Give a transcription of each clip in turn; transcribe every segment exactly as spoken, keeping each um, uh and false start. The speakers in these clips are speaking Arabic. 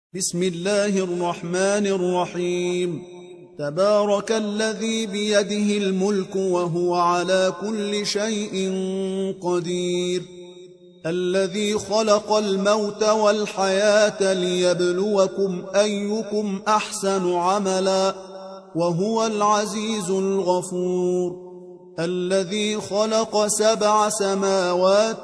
بسم الله الرحمن الرحيم. تبارك الذي بيده الملك وهو على كل شيء قدير، الذي خلق الموت والحياة ليبلوكم أيكم أحسن عملا وهو العزيز الغفور، الذي خلق سبع سماوات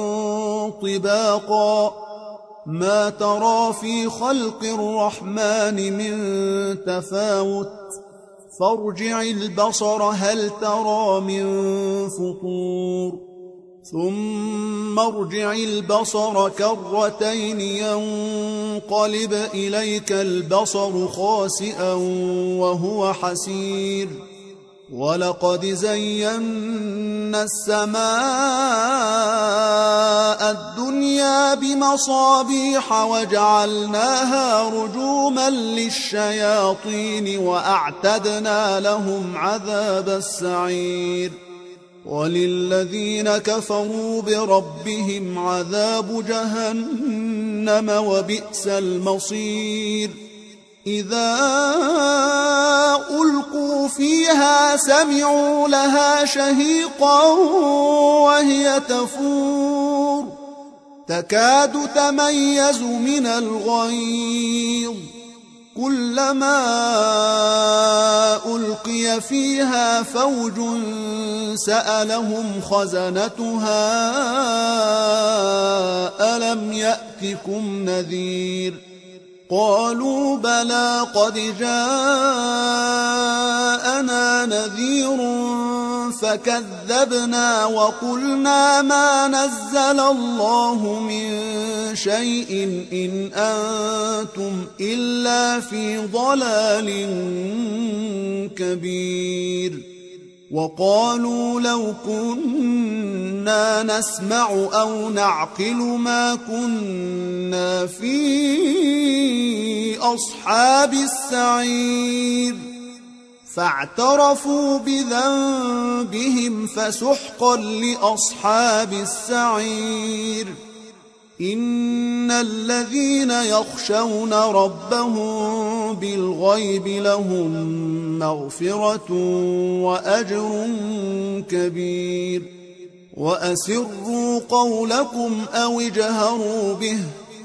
طباقا ما ترى في خلق الرحمن من تفاوت، فارجع البصر هل ترى من فطور، ثم ارجع البصر كرتين ينقلب إليك البصر خاسئا وهو حسير، ولقد زينا السماء الدنيا بمصابيح وجعلناها رجوما للشياطين وأعتدنا لهم عذاب السعير، وللذين كفروا بربهم عذاب جهنم وبئس المصير. إذا ألقوا فيها سمعوا لها شهيقا وهي تفور تكاد تميز من الغيظ، كلما ألقي فيها فوج سألهم خزنتها ألم يأتكم نذير، قالوا بلى قد جاءنا نذير فكذبنا وقلنا ما نزل الله من شيء إن أنتم إلا في ضلال كبير، وقالوا لو كنا نسمع أو نعقل ما كنا في أصحاب السعير، فاعترفوا بذنبهم فسحقا لأصحاب السعير. إن الذين يخشون ربهم بالغيب لهم مغفرة وأجر كبير، وأسروا قولكم أو اجهروا به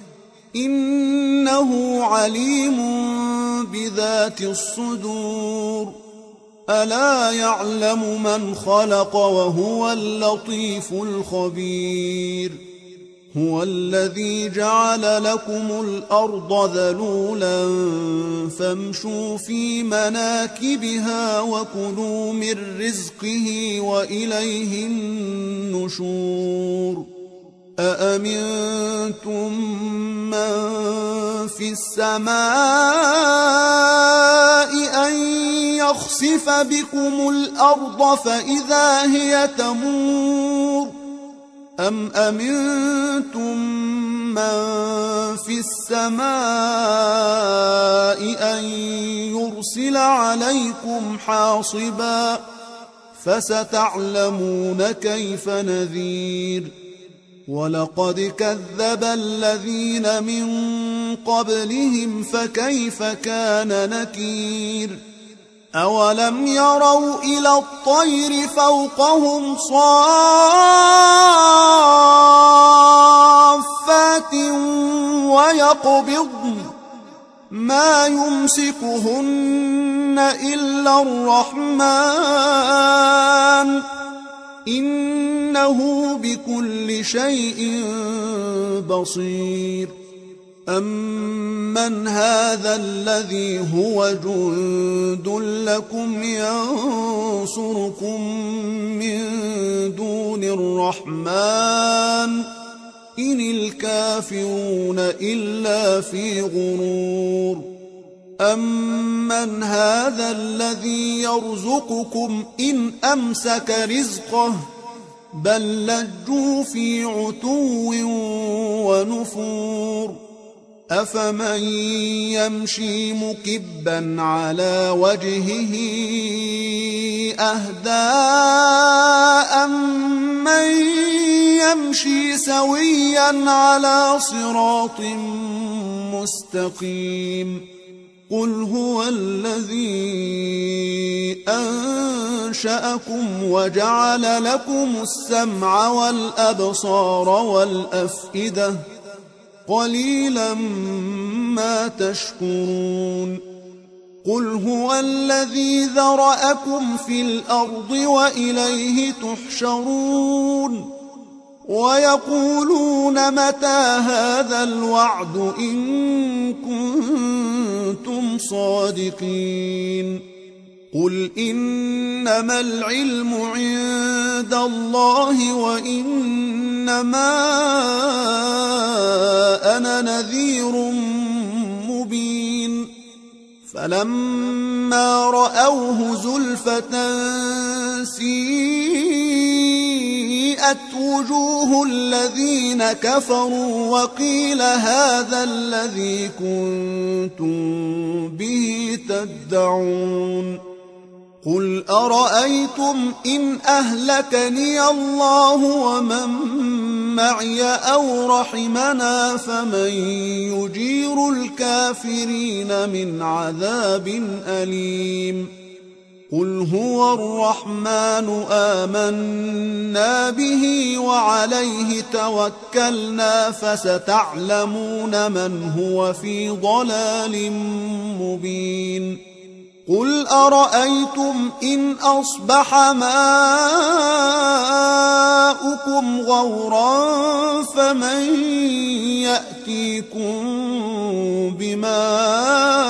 إنه عليم بذات الصدور، ألا يعلم من خلق وهو اللطيف الخبير. هو الذي جعل لكم الأرض ذلولا فامشوا في مناكبها وكلوا من رزقه وإليه النشور. أأمنتم من في السماء أن يخسف بكم الأرض فإذا هي تمور، أم أمنتم من في السماء أن يرسل عليكم حاصبا، فستعلمون كيف نذير. ولقد كذب الذين من قبلهم فكيف كان نكير. أولم يروا إلى الطير فوقهم صافات ويقبضن ما يمسكهن إلا الرحمن إنه بكل شيء بصير. أمن هذا الذي هو جند لكم ينصركم من دون الرحمن إن الكافرون إلا في غرور. أمن هذا الذي يرزقكم إن أمسك رزقه بل لجوا في عتو ونفور. أفمن يمشي مكبا على وجهه أهدى أمن يمشي سويا على صراط مستقيم قل هو الذي أنشأكم وجعل لكم السمع والأبصار والأفئدة قليلا ما تشكرون قل هو الذي ذرأكم في الأرض وإليه تحشرون ويقولون متى هذا الوعد إن كنتم صادقين قل إنما العلم عند الله وإنما أنا نذير مبين فلما رأوه زلفة سيئت وجوه الذين كفروا وقيل هذا الذي كنتم به تدعون قل أرأيتم إن أهلكني الله ومن معي أو رحمنا فمن يجير الكافرين من عذاب أليم قل هو الرحمن آمنا به وعليه توكلنا فستعلمون من هو في ضلال مبين قل أرأيتم إن أصبح ماؤكم غورا فمن يأتيكم بماء